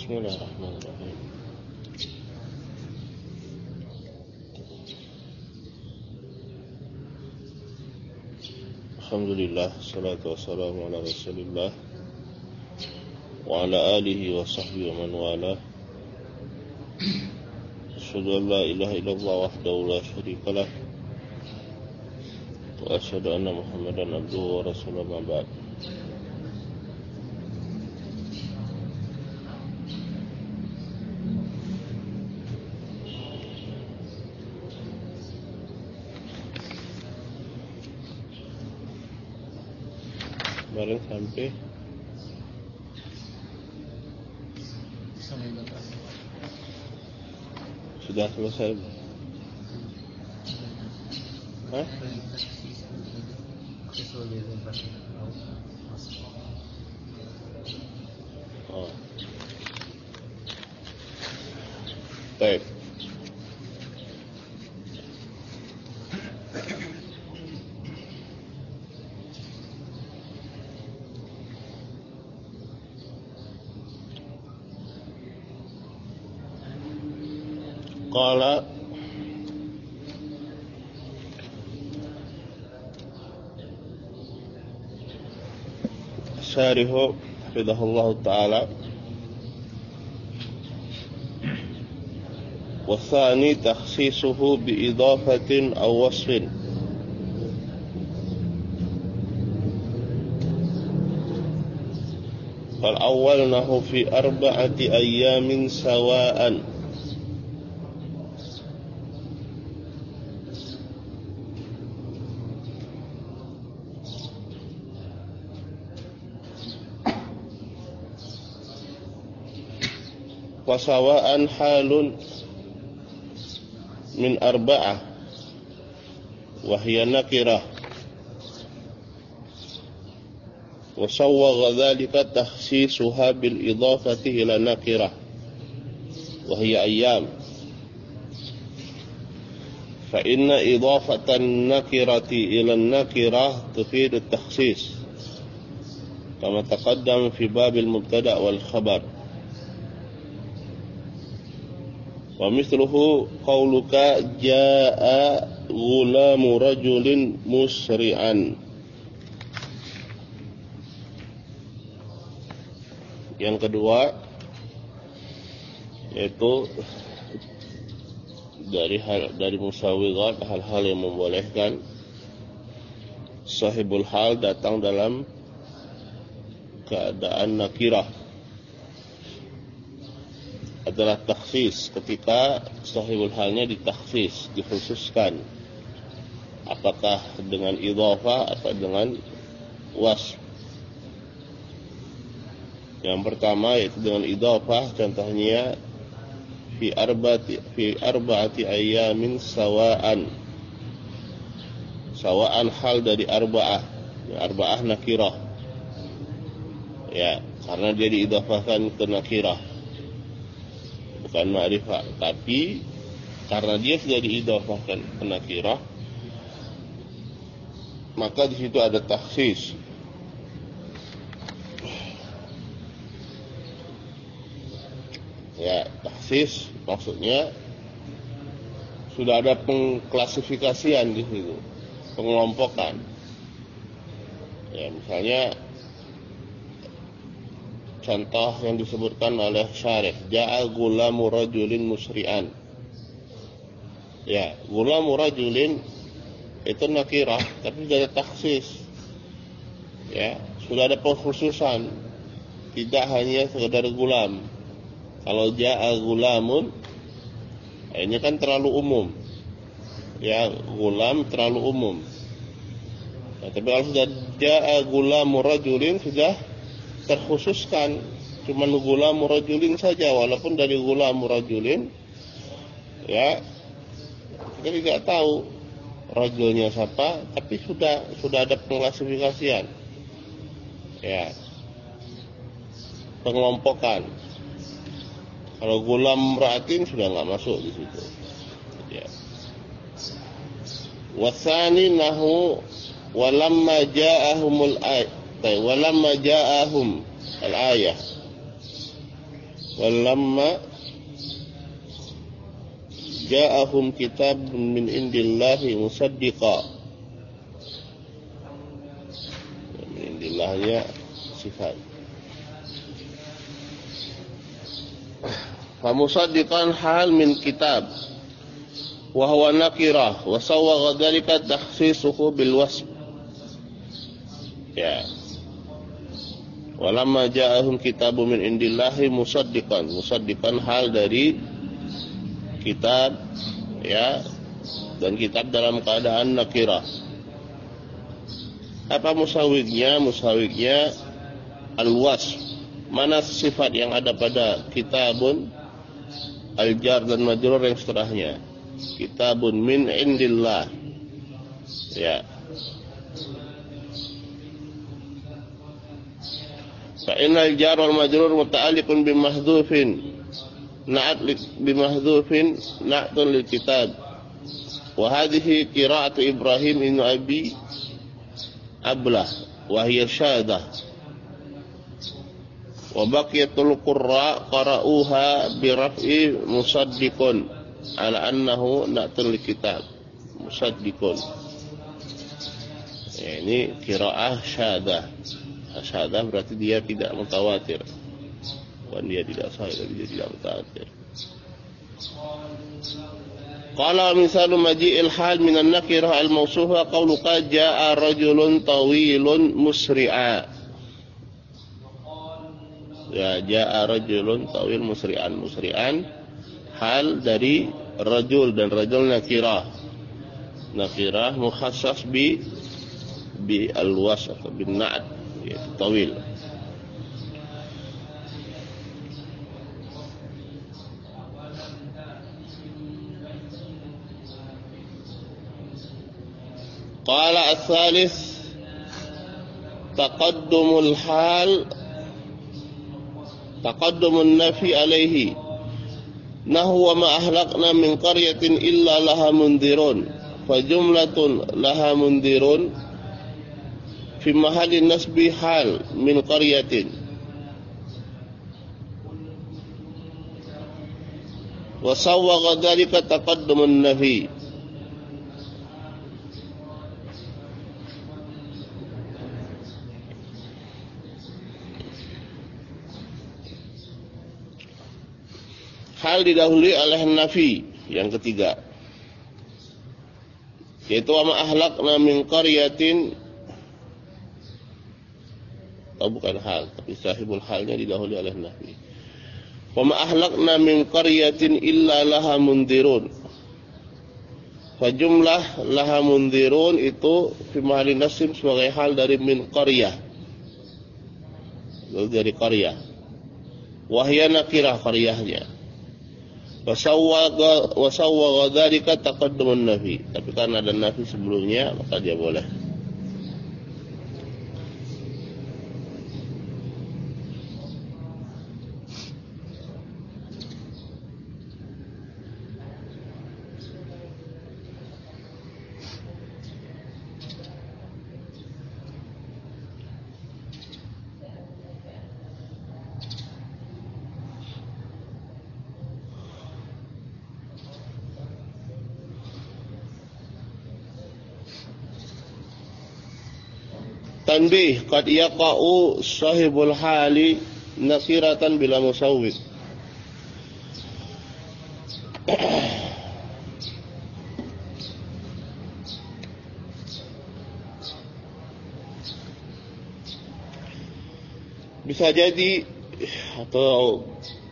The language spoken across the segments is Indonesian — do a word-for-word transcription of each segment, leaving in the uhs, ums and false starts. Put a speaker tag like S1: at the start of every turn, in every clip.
S1: Bismillahirrahmanirrahim. Alhamdulillah, salatu wassalamu ala rasulillah wa ala alihi wa sahbihi wa man wala. Asyhadu an la ilaha illallah wahdahu la syarika lah wa asyhadu anna Muhammadan abduhu wa rasuluhu ma ba'd. Kemarin sampai sudah selesai. Hah? Oh. Baik. Qala syarihu hafidhahullah ta'ala wa thani takhsisuhu bi idafatin aw wasfin fal awwal nahu fi arba'ati ayyamin sawa'an wasawa'an halun min arba'ah wa hiya nakirah wa sawwagha dhalika takhsisuha bil idafati ila nakirah wa hiya ayyam fa inna idafatan nakirati ila nakirah tufidu at-takhsis kama taqaddam fi babil mubtada' wal khabar. Wa mithluhu qauluka jaa ghulamu rajulin musri'an. Yang kedua yaitu dari hal dari musawwirat, hal-hal yang membolehkan sahibul hal datang dalam keadaan nakirah adalah takhsis, ketika sahibul halnya ditakhsis, dikhususkan, apakah dengan idhafah atau dengan wasf. Yang pertama yaitu dengan idhafah, contohnya fi arba'ati fi arba'ati ayyamin sawa'an. Sawa'an hal dari arba'ah, arba'ah nakirah. Ya, karena dia diidhafahkan ke nakirah, bukan ma'rifah, tapi karena dia sudah diidhafahkan ke nakirah, maka di situ ada takhsis. Ya, takhsis maksudnya sudah ada pengklasifikasian di situ, pengelompokan. Ya, misalnya contoh yang disebutkan oleh syarih, ja'a gulamu rajulin musri'an. Ya, gulamu rajulin itu nakirah, tapi sudah ada takhsis. Ya, sudah ada pengkhususan, tidak hanya sekedar gulam. Kalau ja'a gulamun, ini kan terlalu umum. Ya, gulam terlalu umum. Ya, tapi kalau sudah ja'a gulamu rajulin, sudah terkhususkan, cuma gulamu rajulin saja, walaupun dari gulamu rajulin ya kita tidak tahu rajulnya siapa, tapi sudah sudah ada pengklasifikasian, ya, pengelompokan. Kalau gulam ra'atin sudah nggak masuk di situ, ya. Wasani nahu walamma ja'ahumul ayat walamma ja'ahum al-ayah walamma ja'ahum kitabun min indillahi musaddiqa. Min indillahnya sifat. Fa musaddiqan hal min kitab wa huwa nakirah wa sawagha dhalika takhsisuhu bil wasf. Ya. Walamma ja'ahum kitabun min indillahi musaddiqan. Musaddiqan hal dari kitab, ya, dan kitab dalam keadaan nakirah. Apa musawignya? Musawignya al-wasf. Mana sifat yang ada pada kitabun, al-jar dan majrur yang setelahnya. Kitabun min indillah. Ya. Fa innal jar wal majrur muta'alliqun bi mahdhufin. Na'at bimahdhufin na'tun lil kitab. Wa hadhihi qira'atu Ibrahim ibn Abi Ablah wa hiya syadah. Wa baqiyatul qurra qara'uha bi raf'i musaddiqun ala annahu na'tun lil kitab. Musaddiqun. Ya, ini qira'ah syadah. Syadah berarti dia tidak mutawatir. Bukan dia tidak sahih, tapi dia tidak mutawatir. Qala misalu maji'il hal minan nakirah al-mawsufa qawluka ja'a rajulun tawilun musri'a. Ya, ja'a rajulun tawil musri'an. Musri'an hal dari rajul, dan rajul nakirah. Nakirah mukhassas bi bi al-wasf atau bin na'at, yaitu tawil. Qala al-thalith taqaddumul hal taqaddumun nafi alaihi nahwa ma ahlakna min qaryatin illa laha mundirun fa jumlatun laha mundirun fi mahalli nasbi hal min qaryatin wa sawwaga dhalika taqaddumun nafi. Hal didahului oleh nafi yang ketiga, yaitu wa ma ahlakna min qaryatin. Oh, bukan hal, tapi sahibul halnya didahului oleh nafi. Wa ma ahlakna min qaryatin illa laha mundirun. Fa jumlah laha mundirun itu fi mahalli nasib sebagai hal dari min qaryah. Lalu dari qaryah. Wa hiya nakirah, qaryahnya. Wasawwaga wasawwaga dzalika taqaddumun nafi. Tapi karena ada nafi sebelumnya, maka dia boleh. Tanbih, qad yaqa'u sahibul hali nakiratan bila musawwid. Bisa jadi atau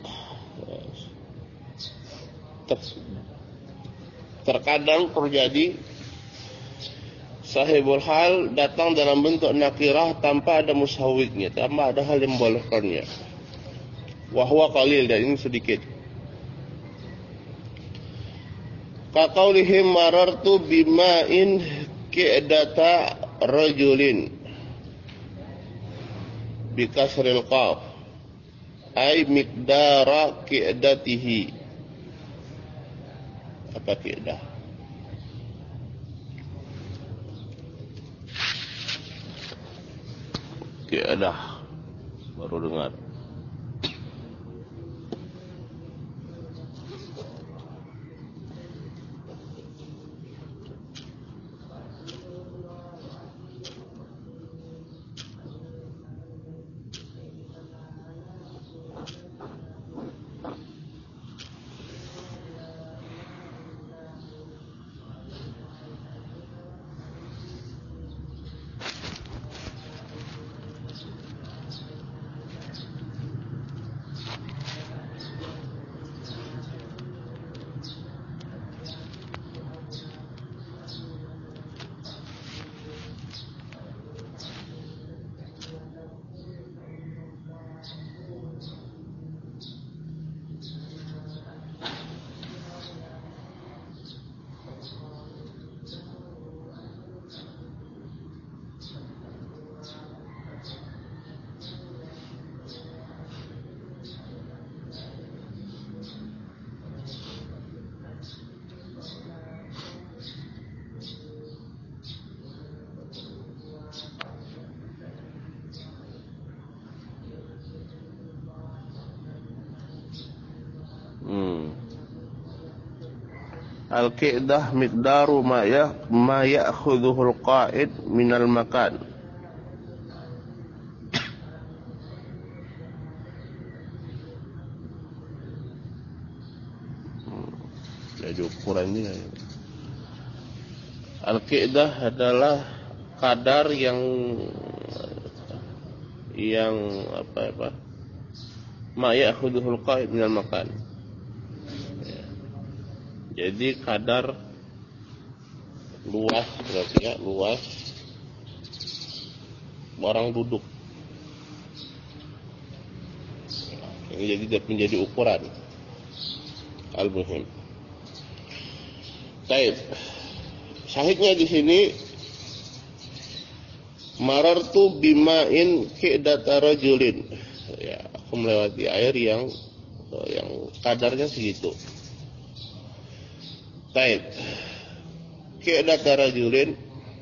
S1: ter, terkadang terjadi sahibul hal datang dalam bentuk nakirah tanpa ada musawwidnya, tanpa ada hal yang membolehkannya. Wa huwa qalil, dan ini sedikit. Ka qaulihim marartu bima'in ki'data rajulin bi kasril qaf ay miqdara ki'datihi. Apa ki'dah? Ki'dah, baru dengar. Al-qi'dah miqdaru ma ya ma ya'khudhuhu al-qa'id minal makan. Hmm, jadi ukurannya. Al-qi'dah adalah kadar yang yang apa apa? Ma ya'khudhuhu al-qa'id minal makan. Jadi kadar luas berarti ya, luas orang duduk. Ini jadi menjadi ukuran. Al-muhim. Baik. Syahidnya di sini marartu bima'in qi'data rajulin. Ya, aku melewati air yang yang kadarnya segitu. Baik. Qi'data rajulin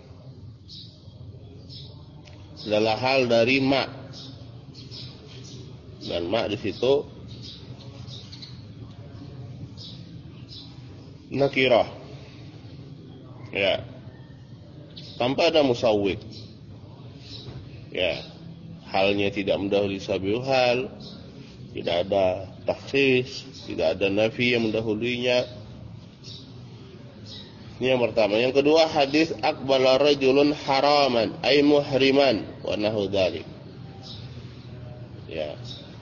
S1: adalah hal dari ma. Dan ma di situ nakirah. Ya. Tanpa ada musawwik. Ya. Halnya tidak mendahului sabiul hal, tidak ada takhsis, tidak ada nafi yang mendahulunya. Ini yang pertama. Yang kedua, hadis aqbala rajulun haraman ay muhriman wa nahu dzalik. Ya.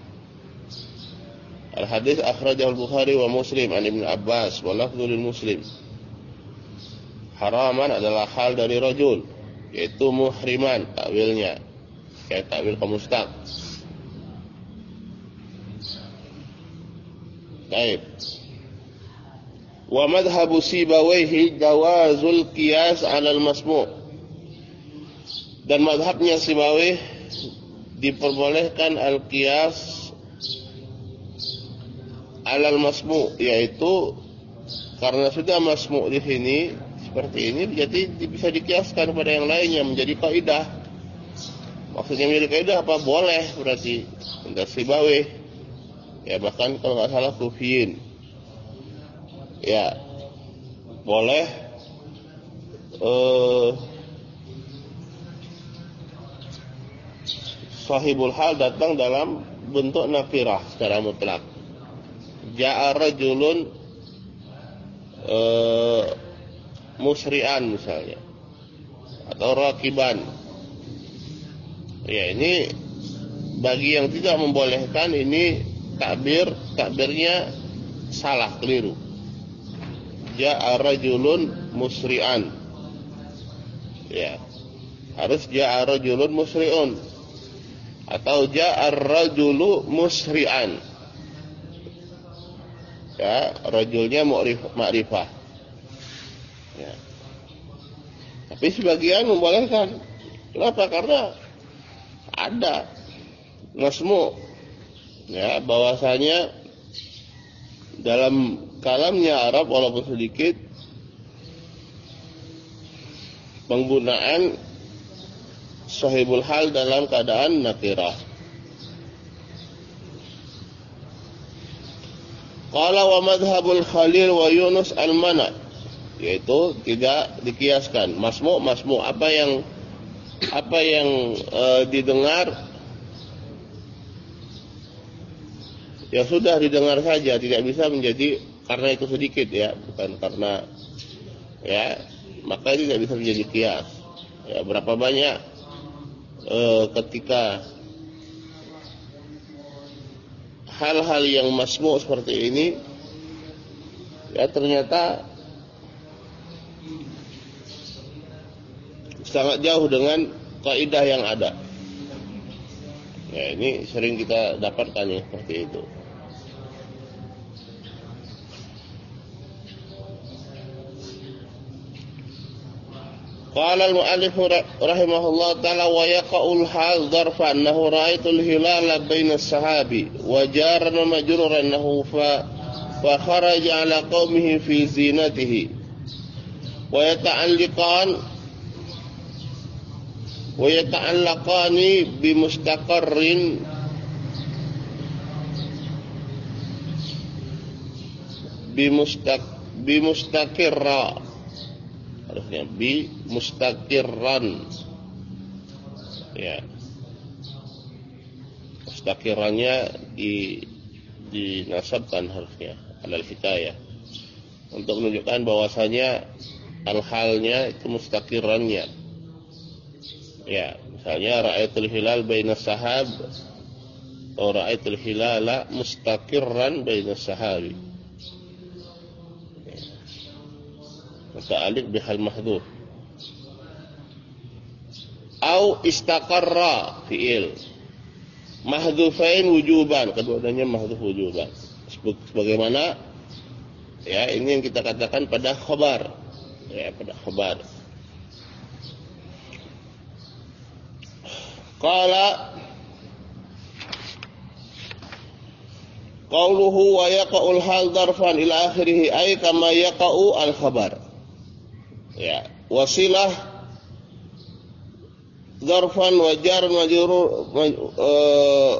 S1: Al-hadis akhrajahu al-Bukhari wa Muslim an Ibnu Abbas wa lafdhu lil Muslim. Haraman adalah hal dari rajul, yaitu muhriman takwilnya. Kayak takwil kemustaq. Baik. Wa madhhabu Sibawayhi jawazul qiyas 'alal masmu'. Dan madhabnya Sibawayh diperbolehkan al-qiyas 'alal masmu', yaitu karena sudah masmu' di sini seperti ini, jadi bisa dikiaskan kepada yang lainnya menjadi kaidah. Maksudnya menjadi kaidah apa? Boleh berarti untuk Sibawayh. Ya, bahkan kalau nggak salah Kufiyin. Ya, boleh uh, sahibul hal datang dalam bentuk nakirah secara mutlak. Ja'a rajulun uh, musri'an misalnya, atau rakiban. Ya, ini bagi yang tidak membolehkan, ini takbir takbirnya salah, keliru. Ja'a rajulun musri'an. Ya. Harus ja'a rajulun musri'un. Atau ja'a rajulu musri'an. Ya, rajulnya ma'rifah. Ya. Tapi sebagian membolehkan. Kenapa? Karena ada nasmu. Ya, bahwasanya dalam kalamnya Arab walaupun sedikit penggunaan sahibul hal dalam keadaan nakirah. Qala wa madhhabul Khalil wa Yunus al-mana', yaitu tidak dikiaskan. Masmu' masmu' apa yang apa yang e, didengar, ya sudah didengar saja, tidak bisa menjadi karena itu sedikit, ya, bukan karena, ya, maka tidak bisa menjadi qiyas. Ya, berapa banyak e, ketika hal-hal yang masmu' seperti ini, ya, ternyata sangat jauh dengan kaidah yang ada. Ya, ini sering kita dapatkan ya seperti itu. Qala al-mu'allif rahimahullah ta'ala wa yaqa'ul hal dharfan annahu ra'aitul hilala baina as-sahabi wa jaran wa majruran annahu fa fa kharaja ala qaumihi fi zinatihi wa yata'alliqan wa yata'allaqani bi mustaqarrin bi mustaq bi mustaqirra, harusnya bi mustaqirran, ya, mustaqirrannya di dinasabkan harusnya alal hikayah untuk menunjukkan bahwasanya al-halnya itu mustaqirrannya, ya, misalnya ra'aitul hilal bainas sahab atau ra'aitul hilala mustaqirran bainas sahabi, muta'alliq bihal mahdhuf. Au istaqarra fi'il mahdhufain wujuban, keduanya mahdhuf wujuban, sebagaimana ya ini yang kita katakan pada khabar, ya, pada khabar. Qala qauluhu wa yaqa'ul hal darfan ila akhirih ay kama yaqa'u al khabar, ya, wasilah zarfan wa jar majrur uh,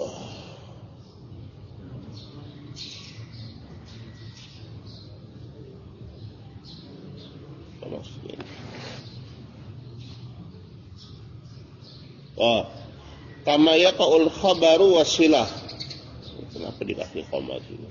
S1: oh, kama yaqa'ul khabaru wasilah. Kenapa dikasih koma sini?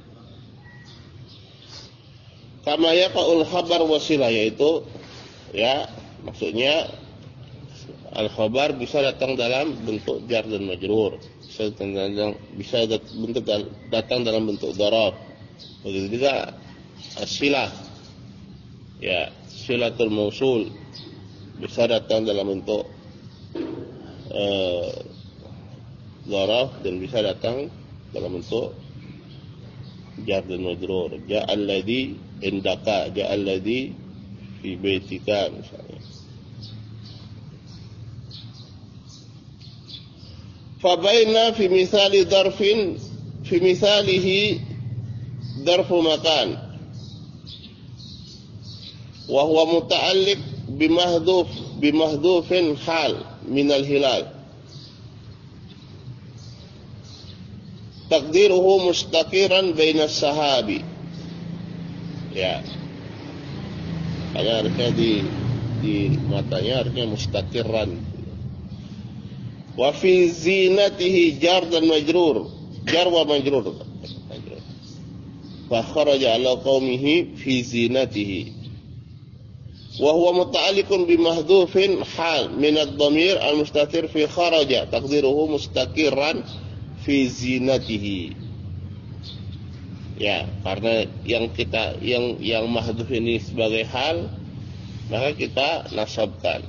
S1: Kama yaqa'ul khabar wasilah, yaitu ya maksudnya al-khabar bisa datang dalam bentuk jar dan majrur, bisa datang, bisa bentuk datang dalam bentuk dharaf. Begitu juga as-silah, ya, silatul mausul bisa datang dalam bentuk uh, dharaf dan bisa datang dalam bentuk jar dan majrur. Ja'al ladzi indaka, ja'al ladzi fi baitika misalnya. Fabaina fi misali darfin fi misalihi darfu makan wa huwa muta'alliq bimahdhuf bimahdhufin hal min al-hilal taqdiruhu mustaqiran baina sahabi, ya, hanya harusnya di di matanya harusnya mustaqiran. Wa fi zinatihi jar dan majrur, jar wa majrur, fa kharaja ala qaumihi fi zinatihi wa huwa muta'alliqun bi mahdhufin hal min ad-dhamir al-mustatir fi kharaja taqdiruhu mustaqiran fi zinatihi, ya, karena yang kita yang yang mahdhuf ini sebagai hal maka kita nasabkan.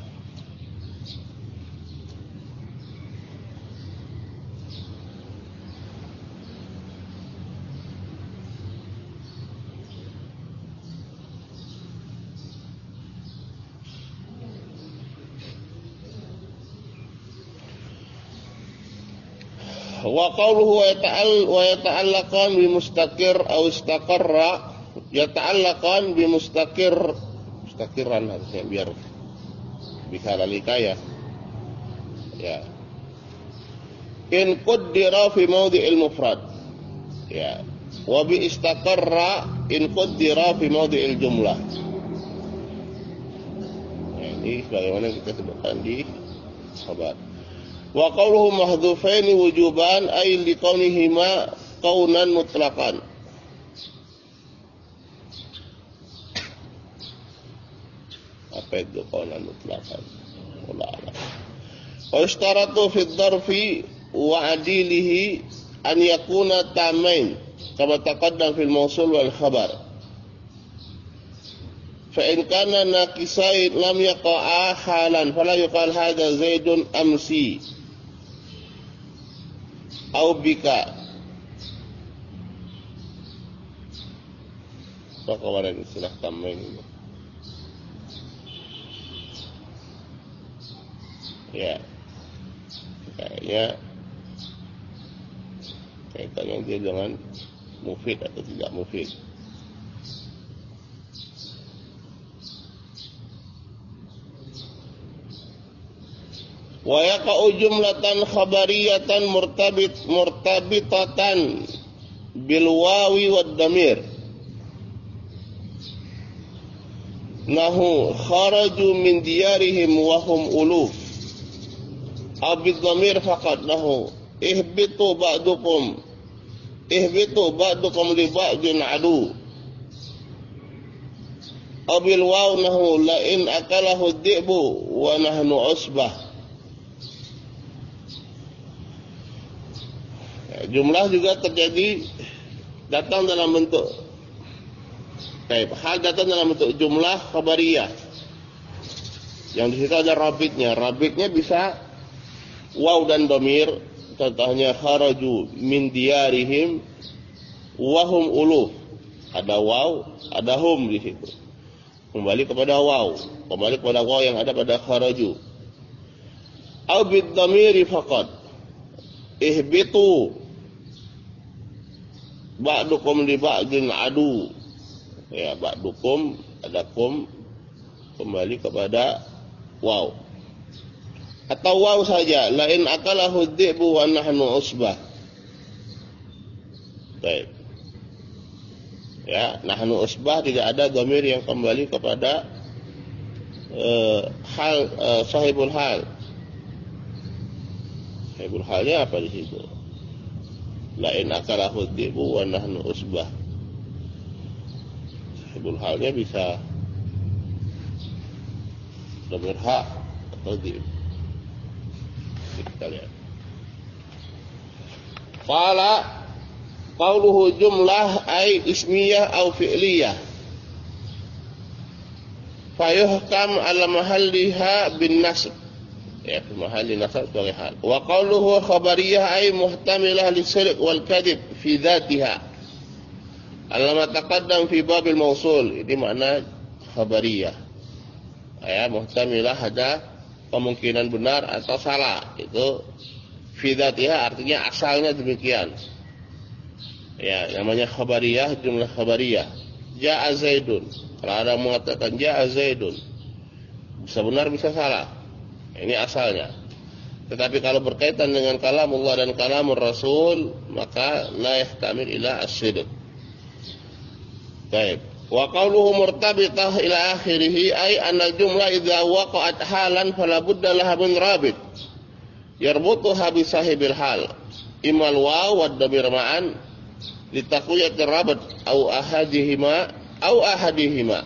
S1: Wa qawluhu wa yata'allaqan bi mustaqir aw istaqarra, yata'allaqan bi mustaqir, mustaqiran harusnya biar bisa lalikaya, ya, in qaddara fi mawdi'il mufrad, ya, wa bi istaqarra in qaddara fi mawdi'il jumlah. Ya, ini sebagaimana kita sebutkan di khabar. Wa qawluhu mahdhufaini wujuban ay liqaunihima qaunan mutlaqan. Apa itu qaunan mutlaqan? Wallahu a'lam. Wa ishtaratu fi ad-darfi wa adilihi an yakuna tamain kama taqaddam fil mawsul wal khabar. Fa in kana naqisain lam yaqa'a halan fala yuqal hadha zaidun amsi au bika. Apa kemarin istilah tamain ini? Ya, kayaknya kaitannya dia dengan mufid atau tidak mufid. Wa yaqa'u jumlatan khabariyatan murtabit murtabitatan bil wawi wad damir nahu kharaju min diyarihim wa hum uluf. Abid dhamir faqad nahu ihbitu ba'dukum ihbitu ba'dukum li ba'din adu. Abil waw nahu la in akalahu dhi'bu wa nahnu usbah. Ya, jumlah juga terjadi datang dalam bentuk Baik, hal datang dalam bentuk jumlah khabariyah. Yang di situ ada rabitnya. Rabitnya bisa waw dan domir. Contohnya kharaju min diyarihim wahum uluf. Ada waw, ada hum di situ. Kembali kepada waw, kembali kepada waw yang ada pada kharaju. Au bid dhamiri faqad. Ihbitu ba'dukum li ba'din adu. Ya, ba'dukum ada kum kembali kepada waw. Atau waw saja, la in akalahu dhi'bu wa nahnu usbah. Baik. Ya, nahnu usbah tidak ada dhamir yang kembali kepada uh, hal uh, sahibul hal. Sahibul halnya apa di situ? La in akalahu dhi'bu wa nahnu usbah. Sahibul halnya bisa dhamir ha atau dhib. Kita lihat. Qala qauluhu jumlah ay ismiyah au fi'liyah. Fayuhkam ala mahalliha bin nasb. Ya, fi mahalli nasb sebagai hal. Wa qauluhu khabariyah ay muhtamilah lisidq wal kadhib fi dzatiha. Alama taqaddam fi babil mausul. Ini makna khabariyah. Ya, muhtamilah ada kemungkinan benar atau salah. Itu fi dzatiha artinya asalnya demikian. Ya, namanya khabariyah, jumlah khabariyah. Ja'a Zaidun. Kalau ada mengatakan ja'a Zaidun, bisa benar bisa salah. Ini asalnya. Tetapi kalau berkaitan dengan kalamullah dan kalamur Rasul, maka la yahtamil ila as-sidq. Baik. Wa qawluhu murtabitah ila akhirih ay anna jumlah idza waqa'at halan fala budda laha min rabit yarbutuha bi sahibil hal imal waw wad damir ma'an litaqwiyat rabat au ahadihima au ahadihima.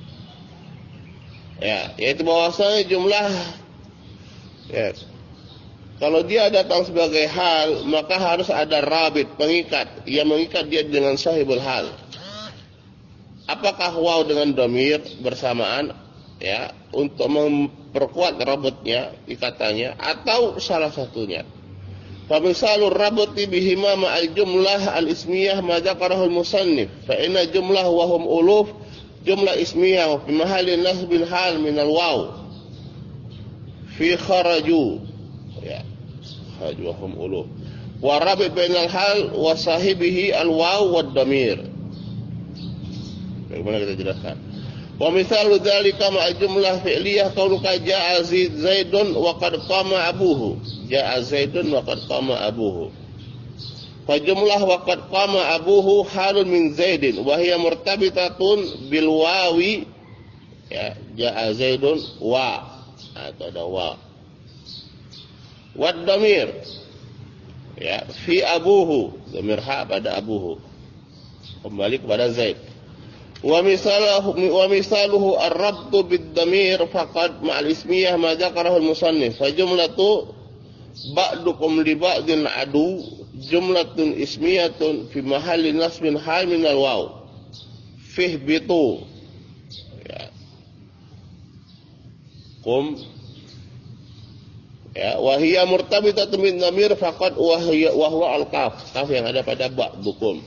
S1: Ya, yaitu bahwasanya jumlah ya, kalau dia datang sebagai hal maka harus ada rabit, pengikat yang mengikat dia dengan sahibul hal. Apakah waw dengan domir bersamaan ya untuk memperkuat rabutnya ikatannya atau salah satunya. Fa misalur rabuti bihima ma'al jumlah al-ismiyah ma dzakarahu al-musannif fa inna jumlah wa hum uluf jumlah ismiyah wa fi mahalli nasbil hal min al-waw fi kharaju ya kharaju wa hum uluf wa rabit bainal hal wa sahibihi al-waw wad damir. Bagaimana kita jelaskan? Wa misalu dzalika ma'a jumlah fi'liyah qauluka ja'a Zaidun wa qad qama abuhu. Ja'a Zaidun wa qad qama abuhu. Fa jumlah wa qad qama abuhu halun min Zaidin wa hiya murtabitatun bil wawi. Ya, ja'a Zaidun wa atau ada wa. Wad damir ya fi abuhu, damir ha pada abuhu. Kembali kepada Zaid. Wa misaluhu wa misaluhu ar-rabtu bid-damir faqad ma'al ismiyah ma dzakarahu al-musannif fa jumlatu ba'dukum li ba'din adu jumlatun ismiyatun fi mahalli nasbin hal min al-waw fihbitu ya qum ya wa hiya murtabitatun bin damir faqad wa hiya wa huwa al-qaf qaf yang ada pada ba'dukum.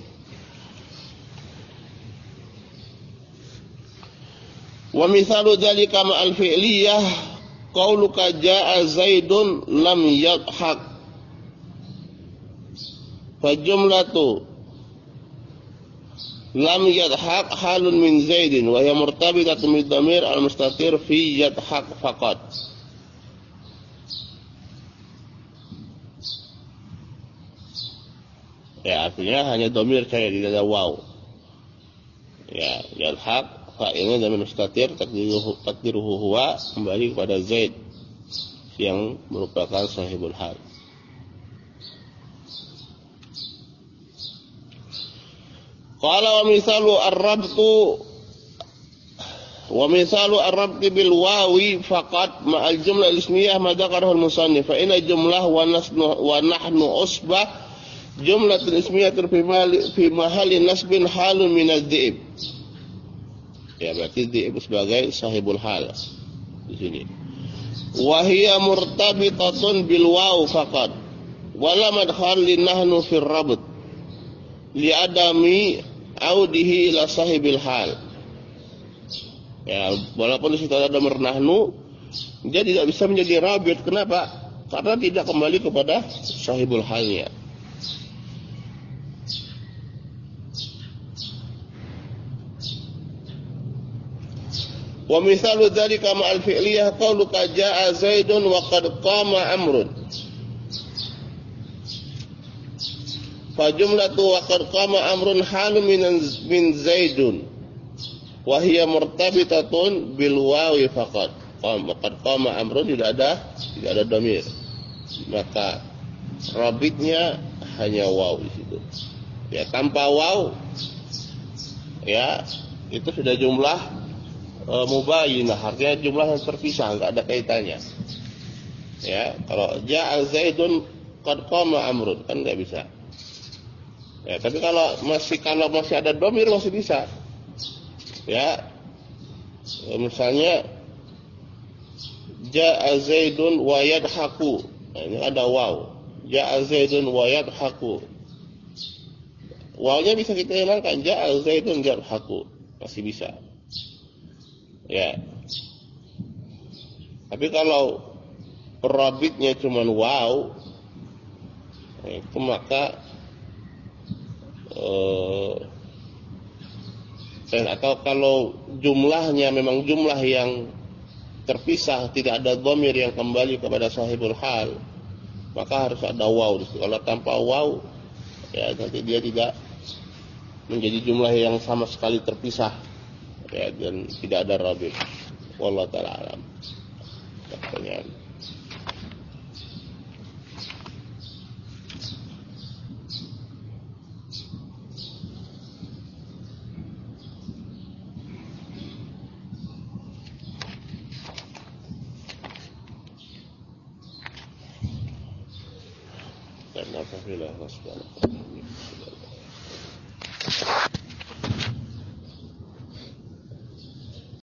S1: Wa mithalu dzalika ma'al fi'liyah qauluka jaa'a Zaidun lam yadhhak fa jumlatu lam yadhhak halun min Zaidin wa hiya murtabitatun bid dhamir al mustatir fi yadhhak faqat. Ya, artinya hanya dhamir saja, tidak ada waw. Ya, yadhhak fa'ilnya dhamir mustatir, takdiruhu, takdiruhu huwa, kembali kepada Zaid yang merupakan sahibul hal. Qala wa misalu ar-rabtu wa misalu ar-rabti bil wawi faqat ma'al jumlah al-ismiyah ma dzakarahu al-musannif fa inna jumlah wa nasnu wa nahnu usbah jumlatul ismiyah fi mahalli nasbin halun min ad-dhi'b. Ya, berarti dhi'b sebagai sahibul hal di sini. Wa hiya murtabitatun bil waw faqat wa la madkhal lin nahnu fi ar-rabt li adami audihi ila sahibil hal. Ya, walaupun di situ ada mernahnu, dia tidak bisa menjadi rabit. Kenapa? Karena tidak kembali kepada sahibul halnya. Wa misalu dzalika ma'al fi'liyah qauluka jaa'a Zaidun wa qad qama Amrun. Fa jumlatu wa qad qama Amrun halun min min Zaidun wa hiya murtabitatun bil wawi faqat. Qama qad qama Amrun tidak ada tidak ada dhamir. Maka rabitnya hanya waw di situ. Ya, tanpa waw ya itu sudah jumlah E, mubayyinah, artinya jumlah yang terpisah, enggak ada kaitannya. Ya, kalau ja'a Zaidun qad qama Amrun kan enggak bisa. Ya, tapi kalau masih kalau masih ada dhamir masih bisa. Ya. E, misalnya ja'a Zaidun wa yadhaku. Nah, ini ada waw. Ja'a Zaidun wa yadhaku. Wawnya bisa kita hilangkan, ja'a Zaidun yadhaku. Masih bisa. Ya. Tapi kalau rabitnya cuma waw, itu maka eh, atau kalau jumlahnya memang jumlah yang terpisah, tidak ada dhamir yang kembali kepada sahibul hal, maka harus ada waw. Kalau tanpa waw, ya nanti dia tidak menjadi jumlah yang sama sekali terpisah. Ya, dan tidak ada rabit. Wallahu ta'ala alam. Pertanyaan. Dan apa filah wasbah.